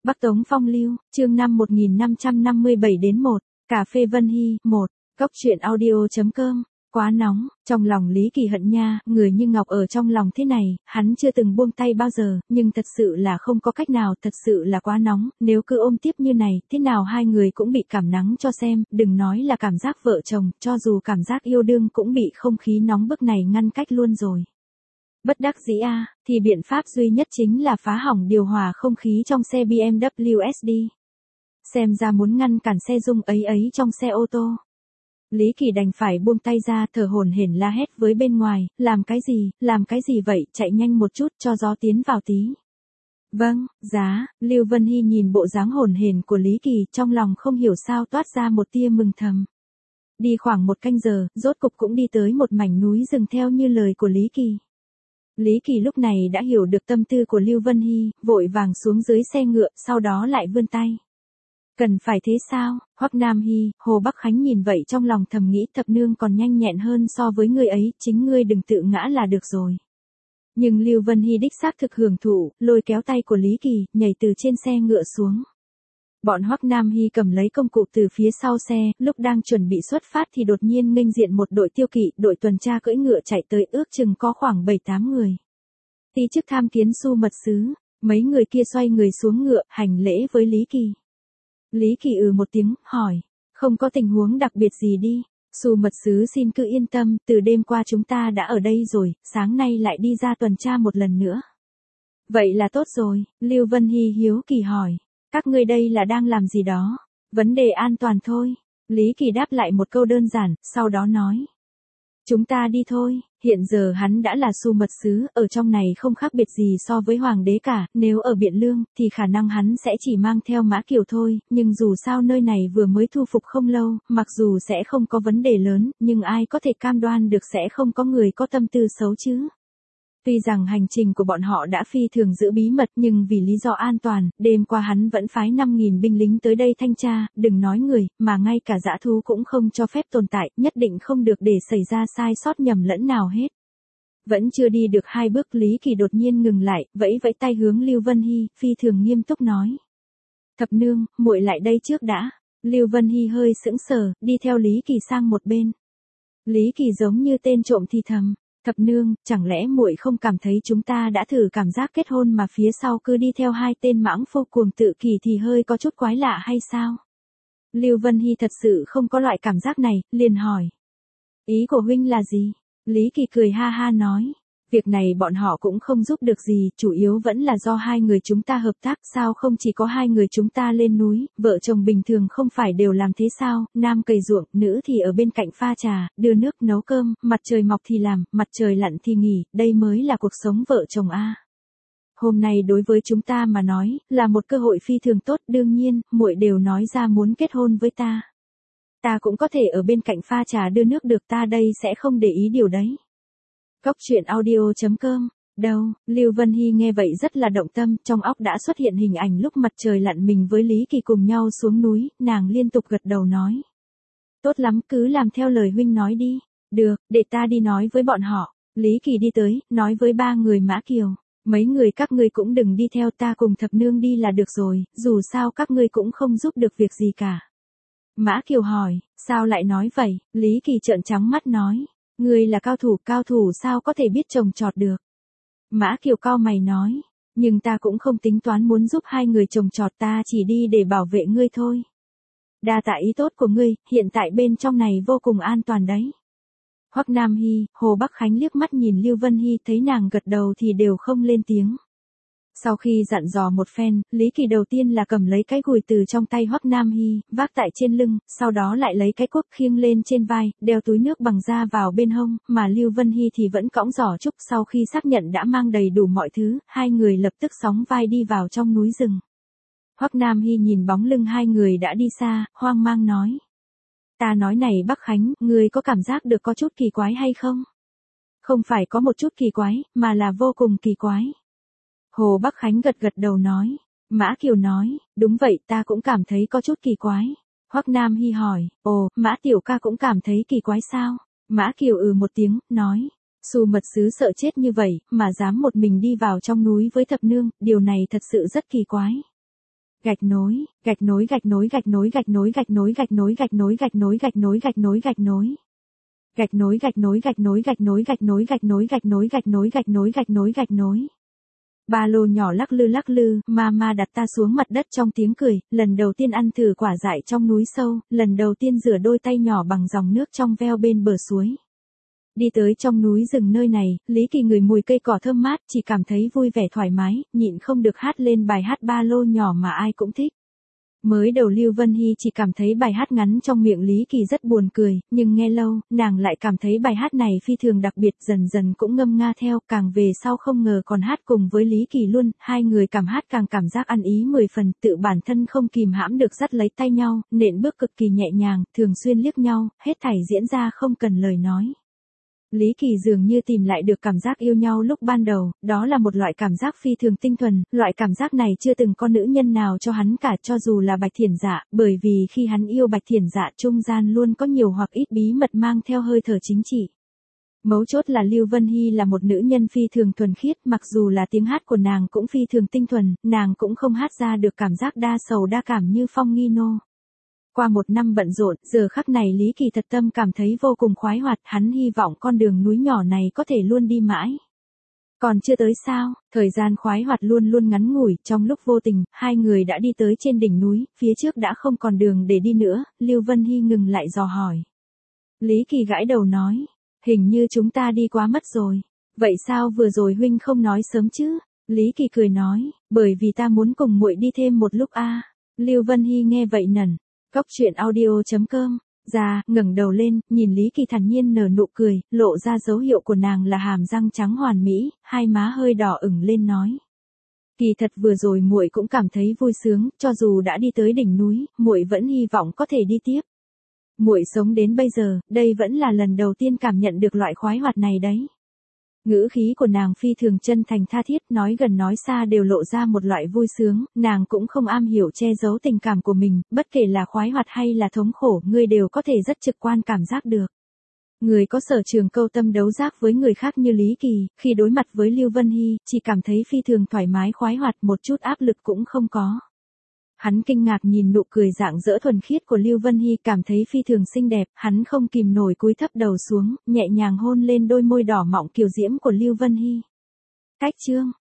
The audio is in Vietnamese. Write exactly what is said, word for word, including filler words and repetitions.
Bắc Tống Phong Lưu, chương năm một nghìn năm trăm năm mươi bảy đến một, Cà phê Vân Hy, một, Cốc truyện audio chấm com, quá nóng, trong lòng Lý Kỳ hận nha, người như ngọc ở trong lòng thế này, hắn chưa từng buông tay bao giờ, nhưng thật sự là không có cách nào, thật sự là quá nóng, nếu cứ ôm tiếp như này, thế nào hai người cũng bị cảm nắng cho xem, đừng nói là cảm giác vợ chồng, cho dù cảm giác yêu đương cũng bị không khí nóng bức này ngăn cách luôn rồi. Bất đắc dĩ a, à, thì biện pháp duy nhất chính là phá hỏng điều hòa không khí trong xe bê em vê ét đê. Xem ra muốn ngăn cản xe rung ấy ấy trong xe ô tô. Lý Kỳ đành phải buông tay ra, thở hổn hển la hét với bên ngoài, làm cái gì, làm cái gì vậy, chạy nhanh một chút, cho gió tiến vào tí. Vâng, giá, Lưu Vân Hy nhìn bộ dáng hổn hển của Lý Kỳ, trong lòng không hiểu sao toát ra một tia mừng thầm. Đi khoảng một canh giờ, rốt cục cũng đi tới một mảnh núi rừng theo như lời của Lý Kỳ. Lý Kỳ lúc này đã hiểu được tâm tư của Lưu Vân Hy, vội vàng xuống dưới xe ngựa, sau đó lại vươn tay. Cần phải thế sao, Hoắc Nam Hy, Hồ Bắc Khánh nhìn vậy trong lòng thầm nghĩ thập nương còn nhanh nhẹn hơn so với người ấy, chính ngươi đừng tự ngã là được rồi. Nhưng Lưu Vân Hy đích xác thực hưởng thụ, lôi kéo tay của Lý Kỳ, nhảy từ trên xe ngựa xuống. Bọn Hoắc Nam Hy cầm lấy công cụ từ phía sau xe, lúc đang chuẩn bị xuất phát thì đột nhiên nghênh diện một đội tiêu kỵ, đội tuần tra cưỡi ngựa chạy tới, ước chừng có khoảng bảy tám người. Ti chức tham kiến Su mật sứ, mấy người kia xoay người xuống ngựa, hành lễ với Lý Kỳ. Lý Kỳ ừ một tiếng, hỏi, không có tình huống đặc biệt gì đi, Su mật sứ xin cứ yên tâm, từ đêm qua chúng ta đã ở đây rồi, sáng nay lại đi ra tuần tra một lần nữa. Vậy là tốt rồi, Lưu Vân Hy hiếu kỳ hỏi. Các ngươi đây là đang làm gì đó? Vấn đề an toàn thôi. Lý Kỳ đáp lại một câu đơn giản, sau đó nói. Chúng ta đi thôi, hiện giờ hắn đã là Su mật sứ, ở trong này không khác biệt gì so với hoàng đế cả, nếu ở Biện Lương, thì khả năng hắn sẽ chỉ mang theo Mã Kiều thôi, nhưng dù sao nơi này vừa mới thu phục không lâu, mặc dù sẽ không có vấn đề lớn, nhưng ai có thể cam đoan được sẽ không có người có tâm tư xấu chứ. Tuy rằng hành trình của bọn họ đã phi thường giữ bí mật nhưng vì lý do an toàn, đêm qua hắn vẫn phái năm nghìn binh lính tới đây thanh tra, đừng nói người, mà ngay cả dã thú cũng không cho phép tồn tại, nhất định không được để xảy ra sai sót nhầm lẫn nào hết. Vẫn chưa đi được hai bước Lý Kỳ đột nhiên ngừng lại, vẫy vẫy tay hướng Lưu Vân Hy, phi thường nghiêm túc nói. Thập nương, muội lại đây trước đã. Lưu Vân Hy hơi sững sờ, đi theo Lý Kỳ sang một bên. Lý Kỳ giống như tên trộm thì thầm. Thập nương, chẳng lẽ muội không cảm thấy chúng ta đã thử cảm giác kết hôn mà phía sau cứ đi theo hai tên mãng phu cuồng tự kỷ thì hơi có chút quái lạ hay sao? Lưu Vân Hy thật sự không có loại cảm giác này, liền hỏi. Ý của huynh là gì? Lý Kỳ cười ha ha nói. Việc này bọn họ cũng không giúp được gì, chủ yếu vẫn là do hai người chúng ta hợp tác, sao không chỉ có hai người chúng ta lên núi, vợ chồng bình thường không phải đều làm thế sao, nam cày ruộng, nữ thì ở bên cạnh pha trà, đưa nước nấu cơm, mặt trời mọc thì làm, mặt trời lặn thì nghỉ, đây mới là cuộc sống vợ chồng a. Hôm nay đối với chúng ta mà nói, là một cơ hội phi thường tốt, đương nhiên, muội đều nói ra muốn kết hôn với ta. Ta cũng có thể ở bên cạnh pha trà đưa nước được, ta đây sẽ không để ý điều đấy. Cốc truyện audio chấm com, đâu, Lưu Vân Hy nghe vậy rất là động tâm, trong óc đã xuất hiện hình ảnh lúc mặt trời lặn mình với Lý Kỳ cùng nhau xuống núi, nàng liên tục gật đầu nói. Tốt lắm, cứ làm theo lời huynh nói đi, được, để ta đi nói với bọn họ, Lý Kỳ đi tới, nói với ba người Mã Kiều, mấy người các ngươi cũng đừng đi theo ta cùng thập nương đi là được rồi, dù sao các ngươi cũng không giúp được việc gì cả. Mã Kiều hỏi, sao lại nói vậy, Lý Kỳ trợn trắng mắt nói. Ngươi là cao thủ, cao thủ sao có thể biết trồng trọt được. Mã Kiều cau mày nói, nhưng ta cũng không tính toán muốn giúp hai người trồng trọt, ta chỉ đi để bảo vệ ngươi thôi. Đa tạ ý tốt của ngươi, hiện tại bên trong này vô cùng an toàn đấy. Hoắc Nam Hy, Hồ Bắc Khánh liếc mắt nhìn Lưu Vân Hy, thấy nàng gật đầu thì đều không lên tiếng. Sau khi dặn dò một phen, Lý Kỳ đầu tiên là cầm lấy cái gùi từ trong tay Hoắc Nam Hy, vác tại trên lưng, sau đó lại lấy cái cuốc khiêng lên trên vai, đeo túi nước bằng da vào bên hông, mà Lưu Vân Hy thì vẫn cõng giỏ trúc. Sau khi xác nhận đã mang đầy đủ mọi thứ, hai người lập tức sóng vai đi vào trong núi rừng. Hoắc Nam Hy nhìn bóng lưng hai người đã đi xa, hoang mang nói. Ta nói này Bắc Khánh, ngươi có cảm giác được có chút kỳ quái hay không? Không phải có một chút kỳ quái, mà là vô cùng kỳ quái. Hồ Bắc Khánh gật gật đầu nói. Mã Kiều nói, đúng vậy, ta cũng cảm thấy có chút kỳ quái. Hoắc Nam Hy hỏi, ồ, Mã tiểu ca cũng cảm thấy kỳ quái sao? Mã Kiều ừ một tiếng, nói, Su mật sứ sợ chết như vậy, mà dám một mình đi vào trong núi với thập nương, điều này thật sự rất kỳ quái. Gạch nối, gạch nối gạch nối gạch nối gạch nối gạch nối gạch nối gạch nối gạch nối gạch nối gạch nối gạch nối. Gạch nối gạch nối gạch nối gạch nối gạch nối gạch nối gạch nối gạch nối gạch nối gạch nối gạch nối. Ba lô nhỏ lắc lư lắc lư, mama đặt ta xuống mặt đất trong tiếng cười, lần đầu tiên ăn thử quả dại trong núi sâu, lần đầu tiên rửa đôi tay nhỏ bằng dòng nước trong veo bên bờ suối. Đi tới trong núi rừng nơi này, Lý Kỳ ngửi mùi cây cỏ thơm mát, chỉ cảm thấy vui vẻ thoải mái, nhịn không được hát lên bài hát ba lô nhỏ mà ai cũng thích. Mới đầu Lưu Vân Hy chỉ cảm thấy bài hát ngắn trong miệng Lý Kỳ rất buồn cười, nhưng nghe lâu, nàng lại cảm thấy bài hát này phi thường đặc biệt, dần dần cũng ngâm nga theo, càng về sau không ngờ còn hát cùng với Lý Kỳ luôn, hai người cảm hát càng cảm giác ăn ý mười phần, tự bản thân không kìm hãm được dắt lấy tay nhau, nện bước cực kỳ nhẹ nhàng, thường xuyên liếc nhau, hết thảy diễn ra không cần lời nói. Lý Kỳ dường như tìm lại được cảm giác yêu nhau lúc ban đầu, đó là một loại cảm giác phi thường tinh thuần, loại cảm giác này chưa từng có nữ nhân nào cho hắn cả cho dù là Bạch Thiển Dạ, bởi vì khi hắn yêu Bạch Thiển Dạ trung gian luôn có nhiều hoặc ít bí mật mang theo hơi thở chính trị. Mấu chốt là Lưu Vân Hy là một nữ nhân phi thường thuần khiết, mặc dù là tiếng hát của nàng cũng phi thường tinh thuần, nàng cũng không hát ra được cảm giác đa sầu đa cảm như Phong Nghi Nô. Qua một năm bận rộn, giờ khắc này Lý Kỳ thật tâm cảm thấy vô cùng khoái hoạt, hắn hy vọng con đường núi nhỏ này có thể luôn đi mãi. Còn chưa tới sao, thời gian khoái hoạt luôn luôn ngắn ngủi, trong lúc vô tình, hai người đã đi tới trên đỉnh núi, phía trước đã không còn đường để đi nữa, Lưu Vân Hy ngừng lại dò hỏi. Lý Kỳ gãi đầu nói, hình như chúng ta đi quá mất rồi. Vậy sao vừa rồi huynh không nói sớm chứ? Lý Kỳ cười nói, bởi vì ta muốn cùng muội đi thêm một lúc a. Lưu Vân Hy nghe vậy nẩn. Cốc truyện audio chấm com, ra, ngẩng đầu lên, nhìn Lý Kỳ thản nhiên nở nụ cười, lộ ra dấu hiệu của nàng là hàm răng trắng hoàn mỹ, hai má hơi đỏ ửng lên nói. Kỳ thật vừa rồi muội cũng cảm thấy vui sướng, cho dù đã đi tới đỉnh núi, muội vẫn hy vọng có thể đi tiếp. Muội sống đến bây giờ, đây vẫn là lần đầu tiên cảm nhận được loại khoái hoạt này đấy. Ngữ khí của nàng phi thường chân thành tha thiết, nói gần nói xa đều lộ ra một loại vui sướng, nàng cũng không am hiểu che giấu tình cảm của mình, bất kể là khoái hoạt hay là thống khổ, ngươi đều có thể rất trực quan cảm giác được. Người có sở trường câu tâm đấu giác với người khác như Lý Kỳ, khi đối mặt với Lưu Vân Hy, chỉ cảm thấy phi thường thoải mái khoái hoạt, một chút áp lực cũng không có. Hắn kinh ngạc nhìn nụ cười rạng rỡ thuần khiết của Lưu Vân Hy, cảm thấy phi thường xinh đẹp, hắn không kìm nổi cúi thấp đầu xuống, nhẹ nhàng hôn lên đôi môi đỏ mọng kiều diễm của Lưu Vân Hy. Cách chương